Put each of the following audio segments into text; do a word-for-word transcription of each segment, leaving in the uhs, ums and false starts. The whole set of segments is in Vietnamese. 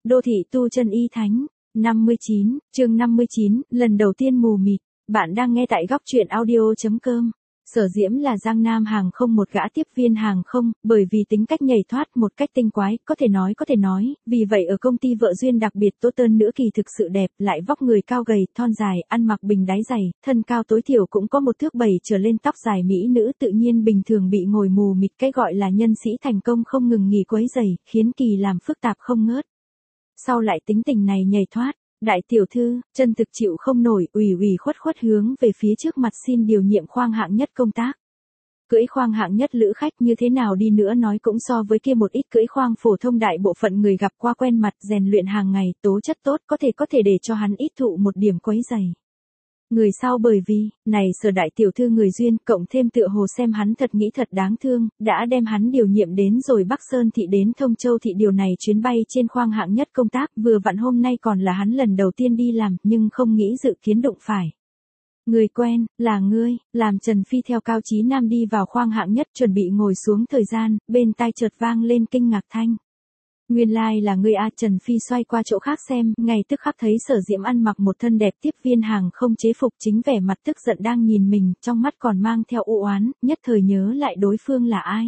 Đô thị tu chân y thánh, năm mươi chín, chương năm mươi chín, lần đầu tiên mù mịt. Bạn đang nghe tại góc truyện audio.com. Sở Diễm là Giang Nam hàng không một gã tiếp viên hàng không, bởi vì tính cách nhảy thoát một cách tinh quái, có thể nói có thể nói, vì vậy ở công ty vợ duyên đặc biệt Tố Tơn nữa kỳ thực sự đẹp, lại vóc người cao gầy, thon dài, ăn mặc bình đáy dày, thân cao tối thiểu cũng có một thước bảy trở lên, tóc dài mỹ nữ tự nhiên bình thường bị ngồi mù mịt cái gọi là nhân sĩ thành công không ngừng nghỉ quấy rầy, khiến kỳ làm phức tạp không ngớt. Sau lại tính tình này nhảy thoát. Đại tiểu thư, chân thực chịu không nổi, ủy ủy khuất khuất hướng về phía trước mặt xin điều nhiệm khoang hạng nhất công tác. Cưỡi khoang hạng nhất lữ khách như thế nào đi nữa nói cũng so với kia một ít cưỡi khoang phổ thông đại bộ phận người gặp qua quen mặt, rèn luyện hàng ngày, tố chất tốt, có thể có thể để cho hắn ít thụ một điểm quấy rầy. Người sau bởi vì, này Sở đại tiểu thư người duyên, cộng thêm tựa hồ xem hắn thật nghĩ thật đáng thương, đã đem hắn điều nhiệm đến rồi Bắc Sơn thị đến Thông Châu thị, điều này chuyến bay trên khoang hạng nhất công tác, vừa vặn hôm nay còn là hắn lần đầu tiên đi làm, nhưng không nghĩ dự kiến đụng phải. Người quen, là ngươi, làm Trần Phi theo Cao Chí Nam đi vào khoang hạng nhất chuẩn bị ngồi xuống thời gian, bên tai chợt vang lên kinh ngạc thanh. Nguyên lai like là ngươi a. Trần Phi xoay qua chỗ khác xem, ngay tức khắc thấy Sở Diễm ăn mặc một thân đẹp tiếp viên hàng không chế phục, chính vẻ mặt tức giận đang nhìn mình, trong mắt còn mang theo u oán, nhất thời nhớ lại đối phương là ai.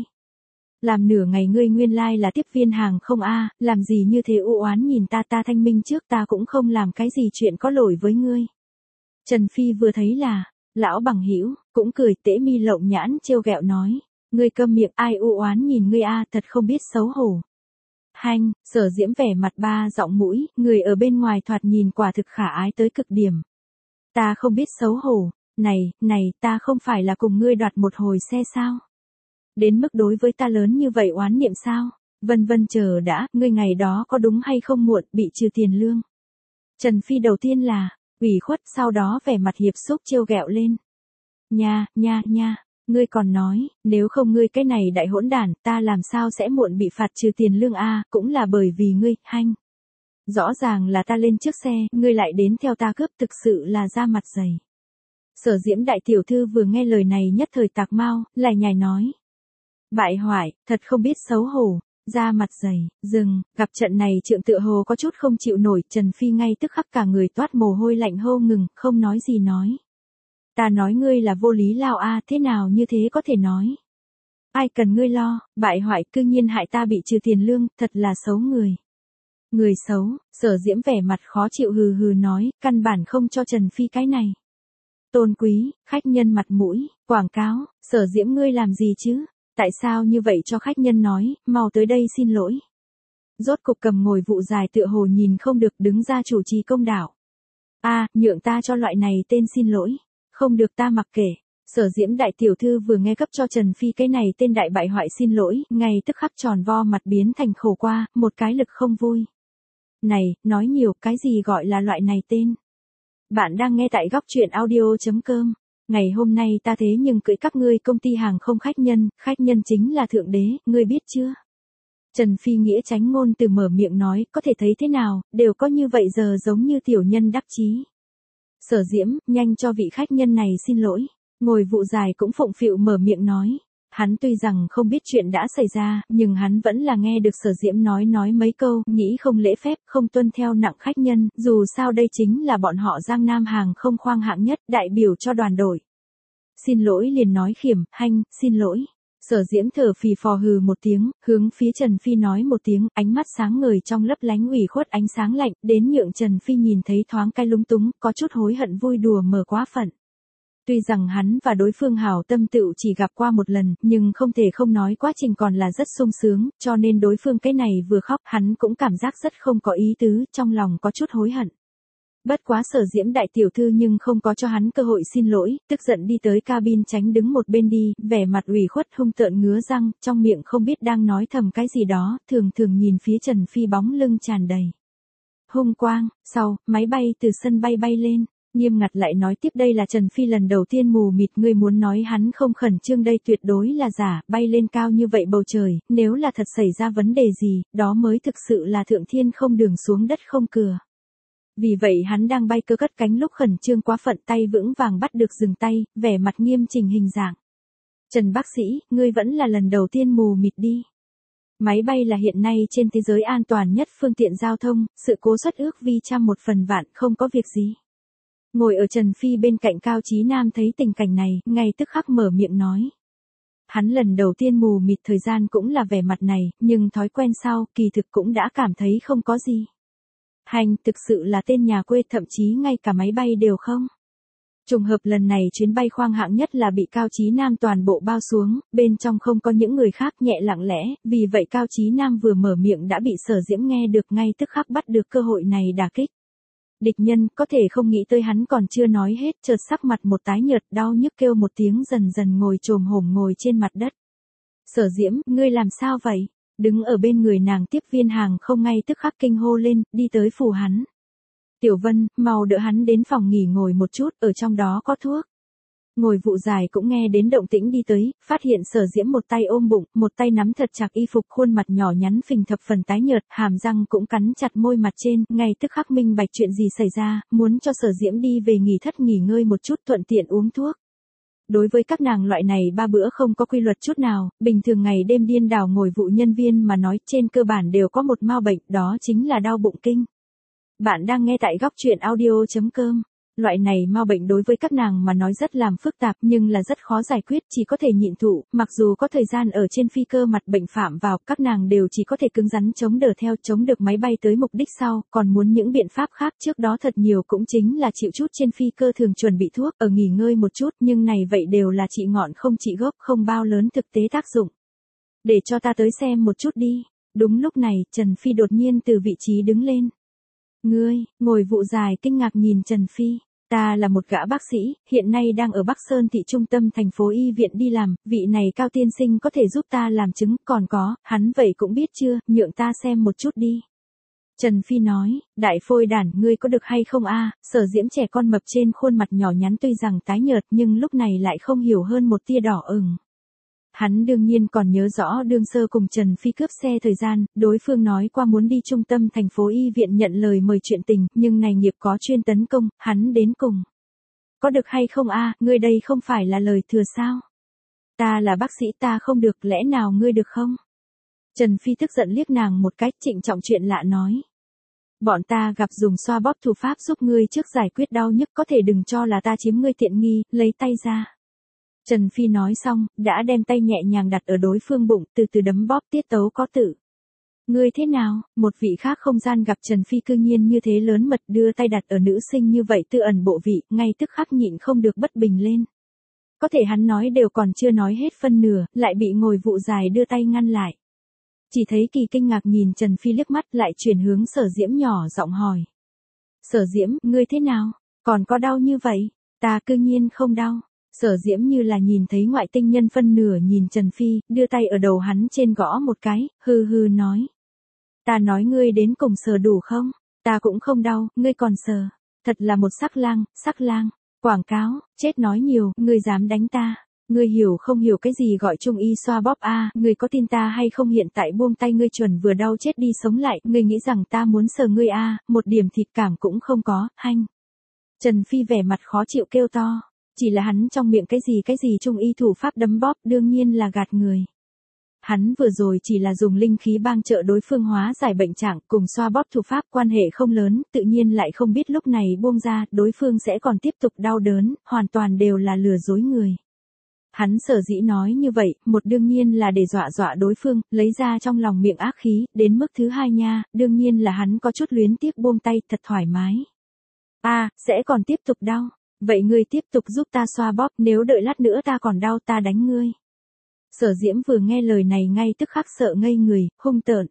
Làm nửa ngày ngươi nguyên lai like là tiếp viên hàng không a, làm gì như thế u oán nhìn ta, ta thanh minh trước ta cũng không làm cái gì chuyện có lỗi với ngươi. Trần Phi vừa thấy là lão bằng hữu, cũng cười tễ mi lộng nhãn trêu ghẹo nói, ngươi câm miệng, ai u oán nhìn ngươi a, thật không biết xấu hổ. Hanh, Sở Diễm vẻ mặt ba giọng mũi, người ở bên ngoài thoạt nhìn quả thực khả ái tới cực điểm. Ta không biết xấu hổ, này, này, ta không phải là cùng ngươi đoạt một hồi xe sao? Đến mức đối với ta lớn như vậy oán niệm sao? Vân vân chờ đã, ngươi ngày đó có đúng hay không muộn, bị trừ tiền lương. Trần Phi đầu tiên là, ủy khuất, sau đó vẻ mặt hiệp xúc trêu ghẹo lên. Nha, nha, nha. Ngươi còn nói, nếu không ngươi cái này đại hỗn đản, ta làm sao sẽ muộn bị phạt trừ tiền lương a, cũng là bởi vì ngươi, hanh. Rõ ràng là ta lên trước xe, ngươi lại đến theo ta cướp, thực sự là da mặt dày. Sở Diễm đại tiểu thư vừa nghe lời này nhất thời tạc mau, lại nhảy nói. Bại hoại, thật không biết xấu hổ, da mặt dày, dừng, gặp trận này trượng tựa hồ có chút không chịu nổi, Trần Phi ngay tức khắc cả người toát mồ hôi lạnh hô ngừng, không nói gì nói. Ta nói ngươi là vô lý lao a, thế nào như thế có thể nói. Ai cần ngươi lo, bại hoại cư nhiên hại ta bị trừ tiền lương, thật là xấu người. Người xấu, Sở Diễm vẻ mặt khó chịu hừ hừ nói, căn bản không cho Trần Phi cái này. Tôn quý, khách nhân mặt mũi, quảng cáo, Sở Diễm ngươi làm gì chứ, tại sao như vậy cho khách nhân nói, mau tới đây xin lỗi. Rốt cục cầm ngồi vụ dài tựa hồ nhìn không được đứng ra chủ trì công đạo. A, nhượng ta cho loại này tên xin lỗi. Không được ta mặc kệ. Sở Diễm đại tiểu thư vừa nghe cấp cho Trần Phi cái này tên đại bại hoại xin lỗi, ngay tức khắc tròn vo mặt biến thành khổ qua, một cái lực không vui. Này, nói nhiều, cái gì gọi là loại này tên? Bạn đang nghe tại góc truyện audio.com. Ngày hôm nay ta thế nhưng cưỡi các ngươi công ty hàng không khách nhân, khách nhân chính là thượng đế, ngươi biết chưa? Trần Phi nghĩa tránh ngôn từ mở miệng nói, có thể thấy thế nào, đều có như vậy giờ giống như tiểu nhân đắc chí. Sở Diễm, nhanh cho vị khách nhân này xin lỗi. Ngồi vụ dài cũng phụng phịu mở miệng nói. Hắn tuy rằng không biết chuyện đã xảy ra, nhưng hắn vẫn là nghe được Sở Diễm nói nói mấy câu, nghĩ không lễ phép, không tuân theo nặng khách nhân, dù sao đây chính là bọn họ Giang Nam hàng không khoang hạng nhất, đại biểu cho đoàn đội. Xin lỗi liền nói khiểm, hanh, xin lỗi. Sở Diễm thở phì phò hừ một tiếng, hướng phía Trần Phi nói một tiếng, ánh mắt sáng ngời trong lấp lánh ủy khuất ánh sáng lạnh, đến nhượng Trần Phi nhìn thấy thoáng cái lúng túng, có chút hối hận vui đùa mở quá phận. Tuy rằng hắn và đối phương hảo tâm tựu chỉ gặp qua một lần, nhưng không thể không nói quá trình còn là rất sung sướng, cho nên đối phương cái này vừa khóc, hắn cũng cảm giác rất không có ý tứ, trong lòng có chút hối hận. Bất quá Sở Diễm đại tiểu thư nhưng không có cho hắn cơ hội xin lỗi, tức giận đi tới cabin tránh đứng một bên đi, vẻ mặt ủy khuất hung tợn ngứa răng, trong miệng không biết đang nói thầm cái gì đó, thường thường nhìn phía Trần Phi bóng lưng tràn đầy hung quang. Sau, máy bay từ sân bay bay lên, nghiêm ngặt lại nói tiếp đây là Trần Phi lần đầu tiên mù mịt, ngươi muốn nói hắn không khẩn trương đây tuyệt đối là giả, bay lên cao như vậy bầu trời, nếu là thật xảy ra vấn đề gì, đó mới thực sự là thượng thiên không đường xuống đất không cửa. Vì vậy hắn đang bay cơ cất cánh lúc khẩn trương quá phận tay vững vàng bắt được dừng tay, vẻ mặt nghiêm chỉnh hình dạng. Trần bác sĩ, ngươi vẫn là lần đầu tiên mù mịt đi. Máy bay là hiện nay trên thế giới an toàn nhất phương tiện giao thông, sự cố xuất ước vi trăm một phần vạn không có việc gì. Ngồi ở Trần Phi bên cạnh Cao Chí Nam thấy tình cảnh này, ngay tức khắc mở miệng nói. Hắn lần đầu tiên mù mịt thời gian cũng là vẻ mặt này, nhưng thói quen sau, kỳ thực cũng đã cảm thấy không có gì. Hành, thực sự là tên nhà quê, thậm chí ngay cả máy bay đều không. Trùng hợp lần này chuyến bay khoang hạng nhất là bị Cao Chí Nam toàn bộ bao xuống, bên trong không có những người khác, nhẹ lặng lẽ, vì vậy Cao Chí Nam vừa mở miệng đã bị Sở Diễm nghe được, ngay tức khắc bắt được cơ hội này đả kích. Địch nhân có thể không nghĩ tới hắn còn chưa nói hết, chợt sắc mặt một tái nhợt, đau nhức kêu một tiếng, dần dần ngồi chồm hổm ngồi trên mặt đất. Sở Diễm, ngươi làm sao vậy? Đứng ở bên người nàng tiếp viên hàng không ngay tức khắc kinh hô lên, đi tới phủ hắn. Tiểu Vân, mau đỡ hắn đến phòng nghỉ ngồi một chút, ở trong đó có thuốc. Ngồi vụ dài cũng nghe đến động tĩnh đi tới, phát hiện Sở Diễm một tay ôm bụng, một tay nắm thật chặt y phục, khuôn mặt nhỏ nhắn phình thập phần tái nhợt, hàm răng cũng cắn chặt môi mặt trên, ngay tức khắc minh bạch chuyện gì xảy ra, muốn cho Sở Diễm đi về nghỉ thất nghỉ ngơi một chút, thuận tiện uống thuốc. Đối với các nàng loại này ba bữa không có quy luật chút nào, bình thường ngày đêm điên đảo ngồi vụ nhân viên mà nói, trên cơ bản đều có một mao bệnh, đó chính là đau bụng kinh. Bạn đang nghe tại góc truyện audio chấm com. Loại này mao bệnh đối với các nàng mà nói rất làm phức tạp nhưng là rất khó giải quyết, chỉ có thể nhịn thụ, mặc dù có thời gian ở trên phi cơ mặt bệnh phạm vào, các nàng đều chỉ có thể cứng rắn chống đỡ theo, chống được máy bay tới mục đích sau, còn muốn những biện pháp khác trước đó thật nhiều cũng chính là chịu chút trên phi cơ thường chuẩn bị thuốc, ở nghỉ ngơi một chút, nhưng này vậy đều là trị ngọn không trị gốc, không bao lớn thực tế tác dụng. Để cho ta tới xem một chút đi. Đúng lúc này, Trần Phi đột nhiên từ vị trí đứng lên. Ngươi, ngồi vụ dài kinh ngạc nhìn Trần Phi. Ta là một gã bác sĩ, hiện nay đang ở Bắc Sơn thị trung tâm thành phố y viện đi làm, vị này Cao tiên sinh có thể giúp ta làm chứng, còn có, hắn vậy cũng biết chưa, nhượng ta xem một chút đi. Trần Phi nói, đại phôi đản, ngươi có được hay không a? Sở Diễm trẻ con mập trên khuôn mặt nhỏ nhắn tuy rằng tái nhợt nhưng lúc này lại không hiểu hơn một tia đỏ ửng. Hắn đương nhiên còn nhớ rõ đương sơ cùng Trần Phi cướp xe thời gian, đối phương nói qua muốn đi trung tâm thành phố y viện nhận lời mời chuyện tình, nhưng này nghiệp có chuyên tấn công, hắn đến cùng. Có được hay không a, ngươi đây không phải là lời thừa sao? Ta là bác sĩ, ta không được, lẽ nào ngươi được không? Trần Phi tức giận liếc nàng một cách, trịnh trọng chuyện lạ nói. Bọn ta gặp dùng xoa bóp thủ pháp giúp ngươi trước giải quyết đau nhức, có thể đừng cho là ta chiếm ngươi tiện nghi, lấy tay ra. Trần Phi nói xong, đã đem tay nhẹ nhàng đặt ở đối phương bụng, từ từ đấm bóp, tiết tấu có tự. Ngươi thế nào? Một vị khác không gian gặp Trần Phi cư nhiên như thế lớn mật, đưa tay đặt ở nữ sinh như vậy tư ẩn bộ vị, ngay tức khắc nhịn không được bất bình lên. Có thể hắn nói đều còn chưa nói hết phân nửa, lại bị ngồi vụ dài đưa tay ngăn lại. Chỉ thấy Kỳ kinh ngạc nhìn Trần Phi liếc mắt, lại chuyển hướng Sở Diễm nhỏ giọng hỏi. Sở Diễm, ngươi thế nào? Còn có đau như vậy? Ta cư nhiên không đau. Sở Diễm như là nhìn thấy ngoại tinh nhân phân nửa nhìn Trần Phi, đưa tay ở đầu hắn trên gõ một cái, hừ hừ nói. Ta nói ngươi đến cùng sờ đủ không? Ta cũng không đau, ngươi còn sờ. Thật là một sắc lang, sắc lang. Quảng cáo, chết nói nhiều, ngươi dám đánh ta. Ngươi hiểu không hiểu cái gì gọi trung y xoa bóp a, à, ngươi có tin ta hay không, hiện tại buông tay ngươi chuẩn vừa đau chết đi sống lại, ngươi nghĩ rằng ta muốn sờ ngươi a, à, một điểm thịt cảm cũng không có, hanh. Trần Phi vẻ mặt khó chịu kêu to. Chỉ là hắn trong miệng cái gì cái gì trung y thủ pháp đấm bóp, đương nhiên là gạt người. Hắn vừa rồi chỉ là dùng linh khí bang trợ đối phương hóa giải bệnh trạng, cùng xoa bóp thủ pháp quan hệ không lớn, tự nhiên lại không biết lúc này buông ra, đối phương sẽ còn tiếp tục đau đớn, hoàn toàn đều là lừa dối người. Hắn sở dĩ nói như vậy, một đương nhiên là để dọa dọa đối phương, lấy ra trong lòng miệng ác khí, đến mức thứ hai nha, đương nhiên là hắn có chút luyến tiếc buông tay, thật thoải mái. A, à, sẽ còn tiếp tục đau. Vậy ngươi tiếp tục giúp ta xoa bóp, nếu đợi lát nữa ta còn đau ta đánh ngươi. Sở Diễm vừa nghe lời này ngay tức khắc sợ ngây người, hung tợn.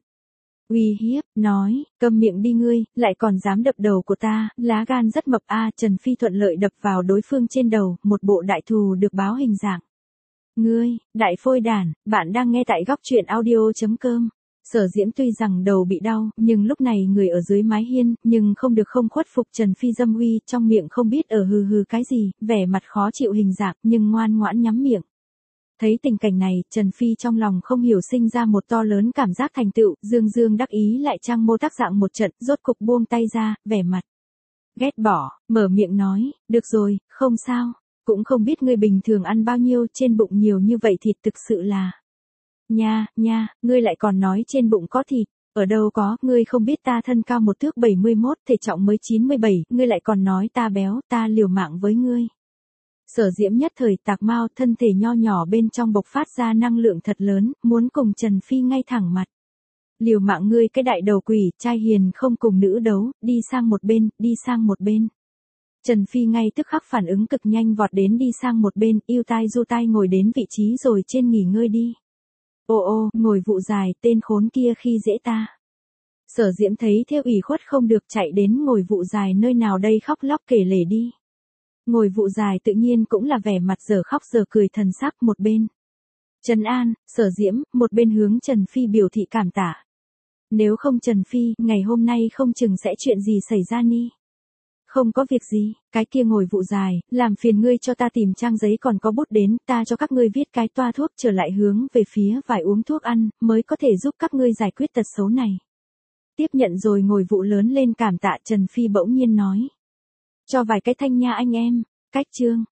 Uy hiếp, nói, câm miệng đi ngươi, lại còn dám đập đầu của ta, lá gan rất mập a. À, Trần Phi thuận lợi đập vào đối phương trên đầu, một bộ đại thù được báo hình dạng. Ngươi, đại phôi đản, bạn đang nghe tại góc truyện audio chấm com. Sở Diễm tuy rằng đầu bị đau, nhưng lúc này người ở dưới mái hiên, nhưng không được không khuất phục Trần Phi dâm uy, trong miệng không biết ở hừ hừ cái gì, vẻ mặt khó chịu hình dạng, nhưng ngoan ngoãn nhắm miệng. Thấy tình cảnh này, Trần Phi trong lòng không hiểu sinh ra một to lớn cảm giác thành tựu, dương dương đắc ý lại trang mô tác dạng một trận, rốt cục buông tay ra, vẻ mặt ghét bỏ, mở miệng nói, được rồi, không sao, cũng không biết ngươi bình thường ăn bao nhiêu, trên bụng nhiều như vậy thịt thực sự là. Nha, nha, ngươi lại còn nói trên bụng có thịt. Ở đâu có, ngươi không biết ta thân cao một thước bảy mươi mốt, thể trọng mới chín mươi bảy, ngươi lại còn nói ta béo, ta liều mạng với ngươi. Sở Diễm nhất thời tạc mau, thân thể nho nhỏ bên trong bộc phát ra năng lượng thật lớn, muốn cùng Trần Phi ngay thẳng mặt. Liều mạng ngươi cái đại đầu quỷ, trai hiền không cùng nữ đấu, đi sang một bên, đi sang một bên. Trần Phi ngay tức khắc phản ứng cực nhanh vọt đến đi sang một bên, yêu tai du tai ngồi đến vị trí rồi trên nghỉ ngơi đi. Ô ô, ngồi vụ dài, tên khốn kia khi dễ ta. Sở Diễm thấy theo ủy khuất không được chạy đến ngồi vụ dài nơi nào đây khóc lóc kể lể đi. Ngồi vụ dài tự nhiên cũng là vẻ mặt giờ khóc giờ cười thần sắc một bên. Trần An, Sở Diễm, một bên hướng Trần Phi biểu thị cảm tạ. Nếu không Trần Phi, ngày hôm nay không chừng sẽ chuyện gì xảy ra ni. Không có việc gì, cái kia ngồi vụ dài, làm phiền ngươi cho ta tìm trang giấy còn có bút đến, ta cho các ngươi viết cái toa thuốc trở lại hướng về phía vải uống thuốc ăn, mới có thể giúp các ngươi giải quyết tật xấu này. Tiếp nhận rồi ngồi vụ lớn lên cảm tạ Trần Phi bỗng nhiên nói. Cho vài cái thanh nha anh em, cách chương.